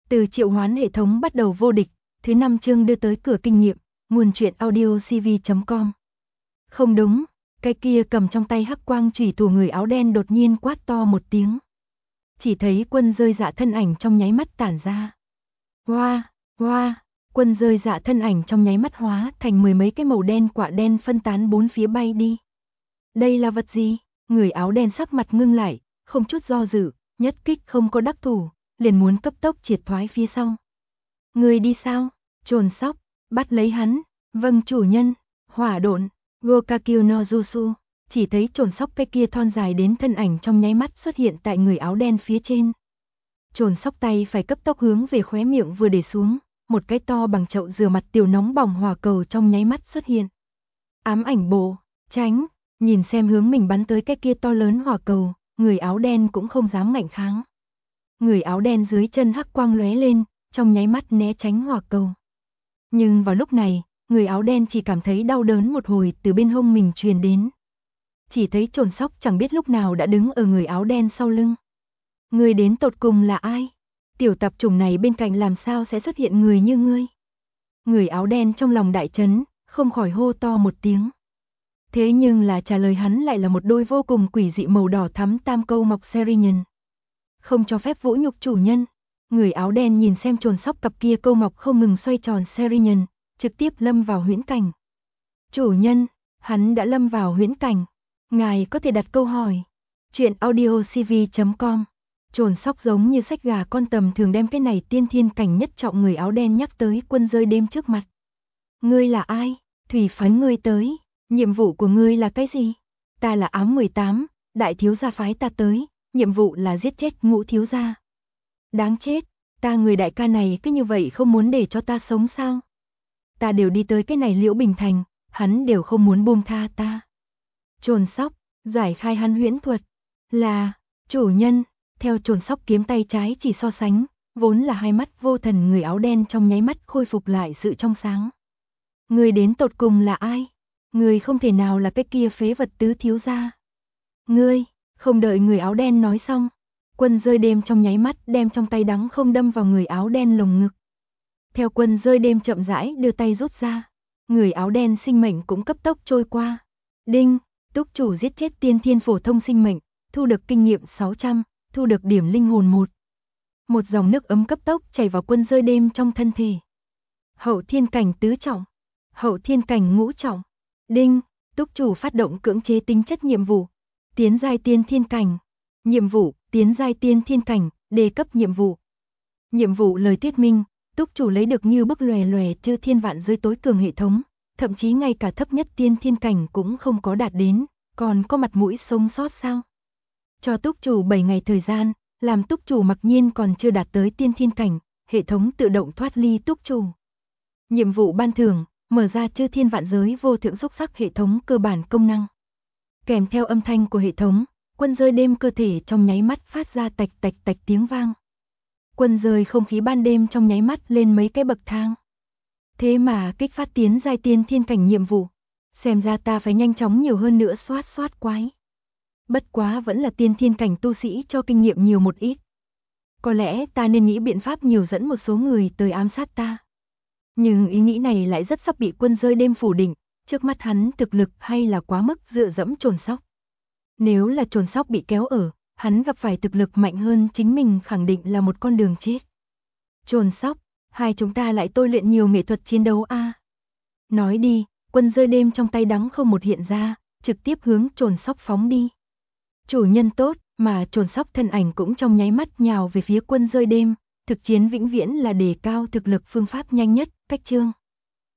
Từ triệu hoán hệ thống bắt đầu vô địch, thứ 5 chương đưa tới cửa kinh nghiệm, nguồn truyện audio cv.com. Không đúng, cái kia cầm trong tay hắc quang chủy thủ người áo đen đột nhiên quát to một tiếng. Chỉ thấy quân rơi dạ thân ảnh trong nháy mắt tản ra. Hoa, hoa, quân rơi dạ thân ảnh trong nháy mắt hóa thành mười mấy cái màu đen quả đen phân tán bốn phía bay đi. Đây là vật gì? Người áo đen sắc mặt ngưng lại, không chút do dự, nhất kích không có đắc thủ, liền muốn cấp tốc triệt thoái phía sau. Người đi sao? Trồn sóc, bắt lấy hắn. Vâng chủ nhân. Hỏa độn, Gokakyu no Jutsu. Chỉ thấy trồn sóc cái kia thon dài đến thân ảnh trong nháy mắt xuất hiện tại người áo đen phía trên. Trồn sóc tay phải cấp tốc hướng về khóe miệng vừa để xuống, một cái to bằng chậu rửa mặt tiểu nóng bỏng hỏa cầu trong nháy mắt xuất hiện. Ám ảnh bộ, tránh, nhìn xem hướng mình bắn tới cái kia to lớn hỏa cầu, người áo đen cũng không dám ngạnh kháng. Người áo đen dưới chân hắc quang lóe lên, trong nháy mắt né tránh hỏa cầu. Nhưng vào lúc này, người áo đen chỉ cảm thấy đau đớn một hồi từ bên hông mình truyền đến. Chỉ thấy trồn sóc chẳng biết lúc nào đã đứng ở người áo đen sau lưng. Người đến tột cùng là ai? Tiểu tạp chủng này bên cạnh làm sao sẽ xuất hiện người như ngươi? Người áo đen trong lòng đại chấn, không khỏi hô to một tiếng. Thế nhưng là trả lời hắn lại là một đôi vô cùng quỷ dị màu đỏ thắm tam câu mọc Serinhân. Không cho phép vũ nhục chủ nhân. Người áo đen nhìn xem trồn sóc cặp kia câu mọc không ngừng xoay tròn Serinhân, trực tiếp lâm vào huyễn cảnh. Chủ nhân, hắn đã lâm vào huyễn cảnh. Ngài có thể đặt câu hỏi. Chuyện audio cv.com. Trồn sóc giống như sách gà con tầm thường đem cái này tiên thiên cảnh nhất trọng người áo đen nhắc tới quân rơi đêm trước mặt. Ngươi là ai? Thủy phấn ngươi tới. Nhiệm vụ của ngươi là cái gì? Ta là ám 18, đại thiếu gia phái ta tới, nhiệm vụ là giết chết Ngũ thiếu gia. Đáng chết, ta người đại ca này cứ như vậy không muốn để cho ta sống sao? Ta đều đi tới cái này Liễu Bình Thành, hắn đều không muốn buông tha ta. Trồn sóc, giải khai hắn huyễn thuật, là, chủ nhân, theo trồn sóc kiếm tay trái chỉ so sánh, vốn là hai mắt vô thần người áo đen trong nháy mắt khôi phục lại sự trong sáng. Người đến tột cùng là ai? Người không thể nào là cái kia phế vật tứ thiếu gia. Ngươi, không đợi người áo đen nói xong, quân rơi đêm trong nháy mắt đem trong tay đắng không đâm vào người áo đen lồng ngực. Theo quân rơi đêm chậm rãi đưa tay rút ra, người áo đen sinh mệnh cũng cấp tốc trôi qua. Đinh, túc chủ giết chết tiên thiên phổ thông sinh mệnh, thu được kinh nghiệm 600, thu được điểm linh hồn 1. Một dòng nước ấm cấp tốc chảy vào quân rơi đêm trong thân thể. Hậu thiên cảnh tứ trọng, hậu thiên cảnh ngũ trọng. Đinh, túc chủ phát động cưỡng chế tính chất nhiệm vụ. Tiến giai tiên thiên cảnh. Nhiệm vụ, tiến giai tiên thiên cảnh, đề cấp nhiệm vụ. Nhiệm vụ lời thuyết minh, túc chủ lấy được như bức lòe lòe chư thiên vạn giới tối cường hệ thống, thậm chí ngay cả thấp nhất tiên thiên cảnh cũng không có đạt đến, còn có mặt mũi sống sót sao? Cho túc chủ 7 ngày thời gian, làm túc chủ mặc nhiên còn chưa đạt tới tiên thiên cảnh, hệ thống tự động thoát ly túc chủ. Nhiệm vụ ban thưởng, mở ra chư thiên vạn giới vô thượng xúc sắc hệ thống cơ bản công năng. Kèm theo âm thanh của hệ thống, quân rơi đêm cơ thể trong nháy mắt phát ra tạch tạch tạch tiếng vang. Quân rơi không khí ban đêm trong nháy mắt lên mấy cái bậc thang. Thế mà kích phát tiến giai tiên thiên cảnh nhiệm vụ, xem ra ta phải nhanh chóng nhiều hơn nữa soát quái. Bất quá vẫn là tiên thiên cảnh tu sĩ cho kinh nghiệm nhiều một ít. Có lẽ ta nên nghĩ biện pháp nhiều dẫn một số người tới ám sát ta. Nhưng ý nghĩ này lại rất sắp bị quân rơi đêm phủ định, trước mắt hắn thực lực hay là quá mức dựa dẫm trồn sóc. Nếu là trồn sóc bị kéo ở, hắn gặp phải thực lực mạnh hơn chính mình khẳng định là một con đường chết. Trồn sóc, hai chúng ta lại tôi luyện nhiều nghệ thuật chiến đấu a. Nói đi, quân rơi đêm trong tay đắng không một hiện ra, trực tiếp hướng trồn sóc phóng đi. Chủ nhân tốt, mà trồn sóc thân ảnh cũng trong nháy mắt nhào về phía quân rơi đêm. Thực chiến vĩnh viễn là đề cao thực lực phương pháp nhanh nhất, cách chương.